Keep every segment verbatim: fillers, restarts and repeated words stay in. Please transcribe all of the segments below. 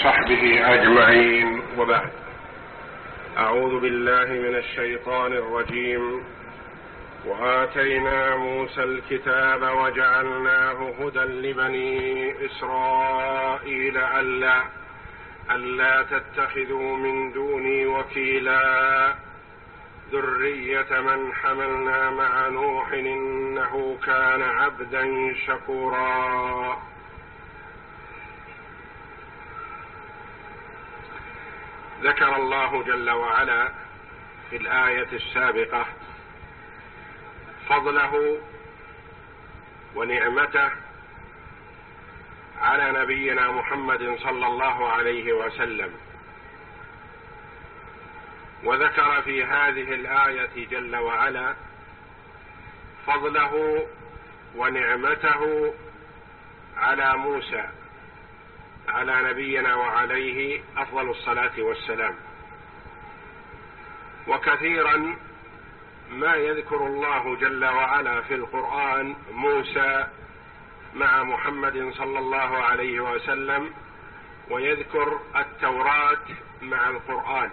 وصحبه أجمعين، وبعد. أعوذ بالله من الشيطان الرجيم. وآتينا موسى الكتاب وجعلناه هدى لبني إسرائيل ألا ألا تتخذوا من دوني وكيلا ذرية من حملنا مع نوح إنه كان عبدا شكورا. ذكر الله جل وعلا في الآية السابقة فضله ونعمته على نبينا محمد صلى الله عليه وسلم، وذكر في هذه الآية جل وعلا فضله ونعمته على موسى على نبينا وعليه أفضل الصلاة والسلام. وكثيرا ما يذكر الله جل وعلا في القرآن موسى مع محمد صلى الله عليه وسلم، ويذكر التوراة مع القرآن،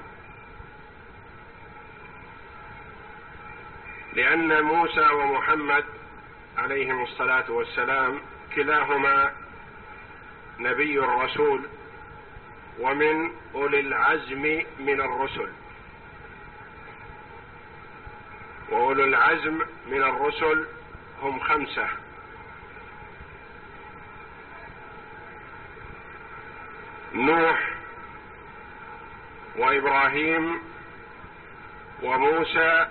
لأن موسى ومحمد عليهم الصلاة والسلام كلاهما نبي الرسول ومن أولي العزم من الرسل، وأولو العزم من الرسل هم خمسة: نوح وإبراهيم وموسى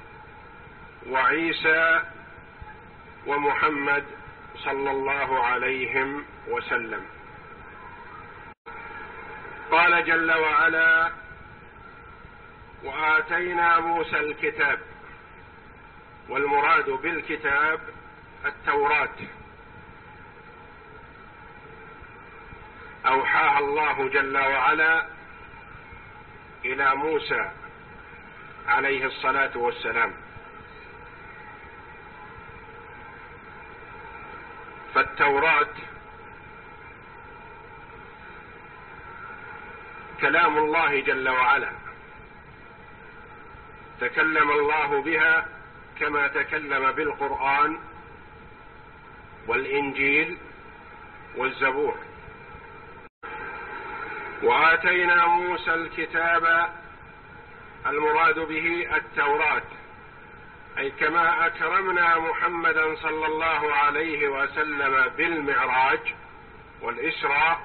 وعيسى ومحمد صلى الله عليهم وسلم. قال جل وعلا: وآتينا موسى الكتاب، والمراد بالكتاب التوراة، أوحاها الله جل وعلا إلى موسى عليه الصلاة والسلام. فالتوراة كلام الله جل وعلا، تكلم الله بها كما تكلم بالقرآن والإنجيل والزبور. وآتينا موسى الكتاب، المراد به التوراة، أي كما أكرمنا محمدا صلى الله عليه وسلم بالمعراج والإسراء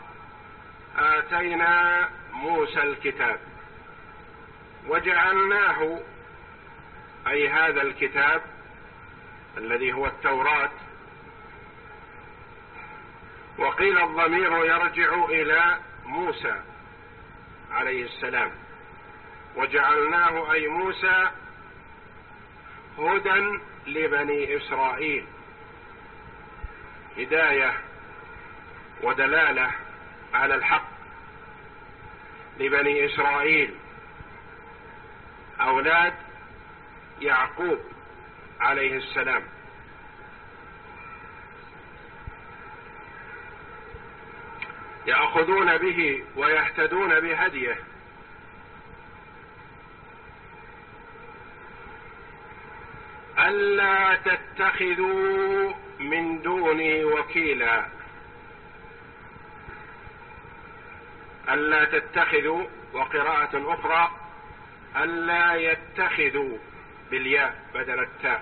آتينا موسى الكتاب وجعلناه، أي هذا الكتاب الذي هو التوراة، وقيل الضمير يرجع إلى موسى عليه السلام، وجعلناه أي موسى هدى لبني إسرائيل، هداية ودلالة على الحق لبني إسرائيل أولاد يعقوب عليه السلام. يأخذون به ويهتدون بهديه، ألا تتخذوا من دوني وكيلا. ألا تتخذوا، وقراءة أخرى ألا يتخذوا بالياء بدل التاء،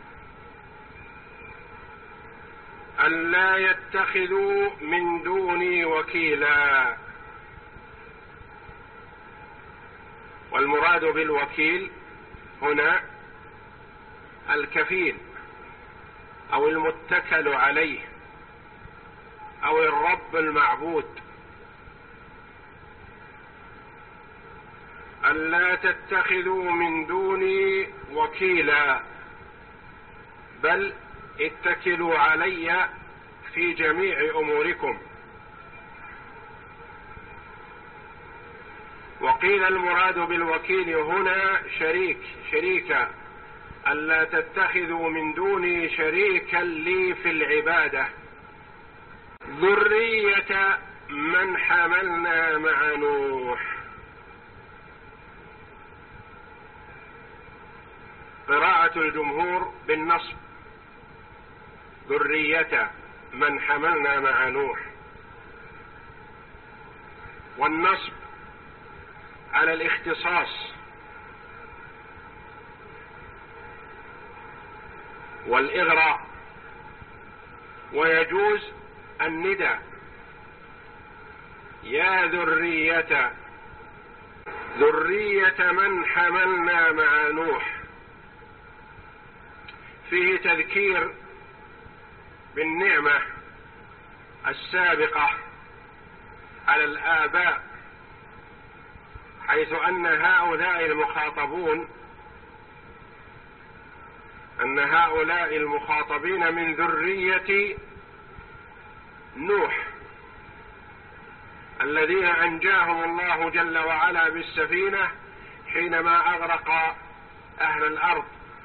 ألا يتخذوا من دوني وكيلا. والمراد بالوكيل هنا الكفيل أو المتكل عليه أو الرب المعبود. ألا تتخذوا من دوني وكيلا، بل اتكلوا علي في جميع أموركم. وقيل المراد بالوكيل هنا شريك شريكا، ألا تتخذوا من دوني شريكا لي في العبادة، ذرية من حملنا مع نوح. قراءة الجمهور بالنصب، ذرية من حملنا مع نوح، والنصب على الاختصاص، والإغراء، ويجوز الندى يا ذرية، ذرية من حملنا مع نوح. فيه تذكير بالنعمة السابقة على الآباء، حيث أن هؤلاء المخاطبون أن هؤلاء المخاطبين من ذرية نوح الذين أنجاهم الله جل وعلا بالسفينة حينما أغرق أهل الأرض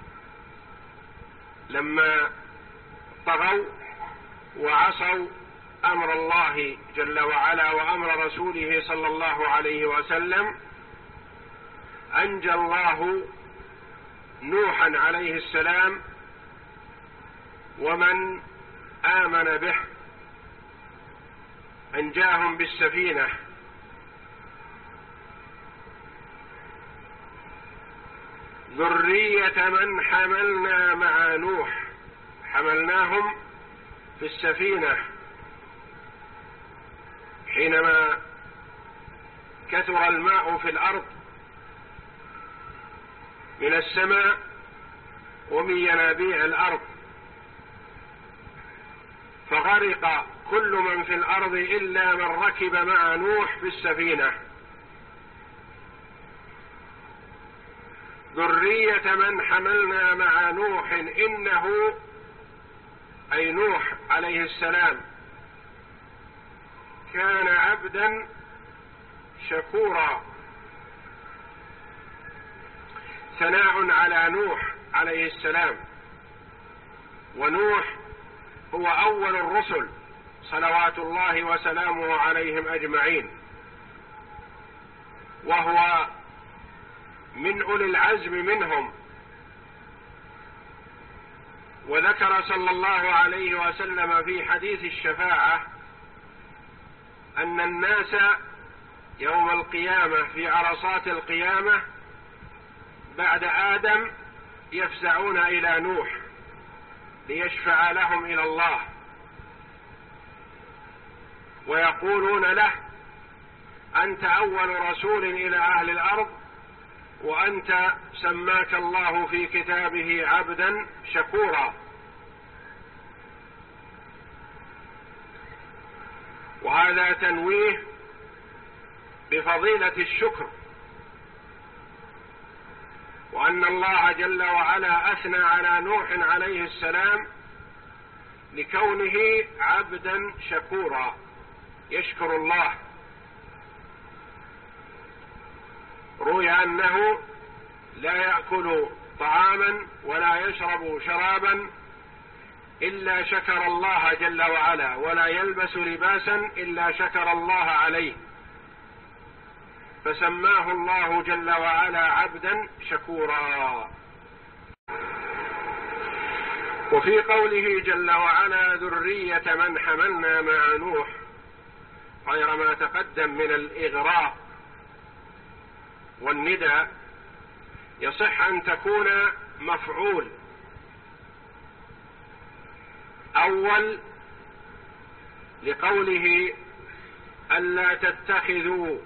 لما طغوا وعصوا أمر الله جل وعلا وأمر رسوله صلى الله عليه وسلم. أنجى الله نوحا عليه السلام ومن آمن به، أنجاهم بالسفينة. ذرية من حملنا مع نوح، حملناهم في السفينة حينما كثر الماء في الأرض من السماء ومن ينابيع الأرض، فغرق كل من في الأرض إلا من ركب مع نوح في السفينة. ذرية من حملنا مع نوح، إنه أي نوح عليه السلام كان عبدا شكورا. ثناء على نوح عليه السلام، ونوح هو أول الرسل صلوات الله وسلامه عليهم أجمعين، وهو من أولي العزم منهم. وذكر صلى الله عليه وسلم في حديث الشفاعة أن الناس يوم القيامة في عرصات القيامة بعد آدم يفزعون إلى نوح ليشفع لهم إلى الله، ويقولون له: أنت أول رسول إلى أهل الأرض، وأنت سماك الله في كتابه عبدا شكورا. وهذا تنويه بفضيلة الشكر، وأن الله جل وعلا أثنى على نوح عليه السلام لكونه عبدا شكورا يشكر الله. روي أنه لا يأكل طعاما ولا يشرب شرابا إلا شكر الله جل وعلا، ولا يلبس لباسا إلا شكر الله عليه، فسماه الله جل وعلا عبدا شكورا. وفي قوله جل وعلا ذرية من حملنا مع نوح، غير ما تقدم من الإغراء والندى، يصح أن تكون مفعول أول لقوله ألا تتخذوا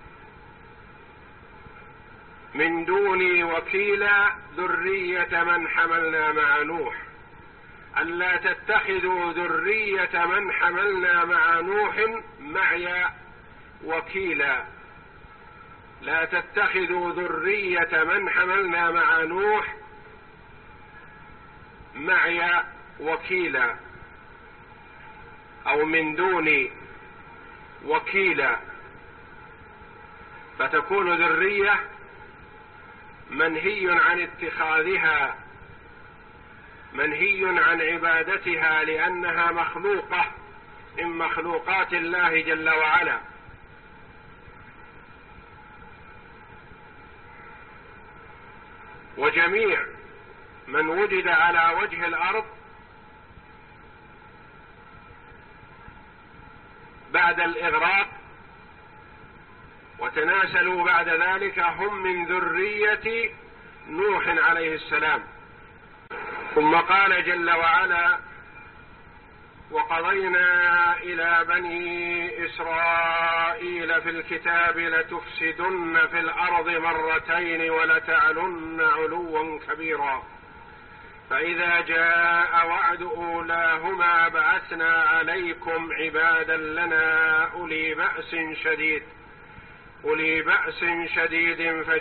من دوني وكيلا ذرية من حملنا مع نوح. ألا تتخذوا ذرية من حملنا مع نوح معي وكيلا. لا تتخذوا ذرية من حملنا مع نوح معي وكيلا، أو من دوني وكيلا، فتكون ذرية منهي عن اتخاذها، منهي عن عبادتها، لأنها مخلوقة من مخلوقات الله جل وعلا، وجميع من وجد على وجه الأرض بعد الإغراق وتناسلوا بعد ذلك هم من ذرية نوح عليه السلام. ثم قال جل وعلا: وقضينا إلى بني إسرائيل في الكتاب لتفسدن في الأرض مرتين ولتعلن علوا كبيرا فإذا جاء وعد أولاهما بعثنا عليكم عبادا لنا أولي بأس شديد أولي بأس شديد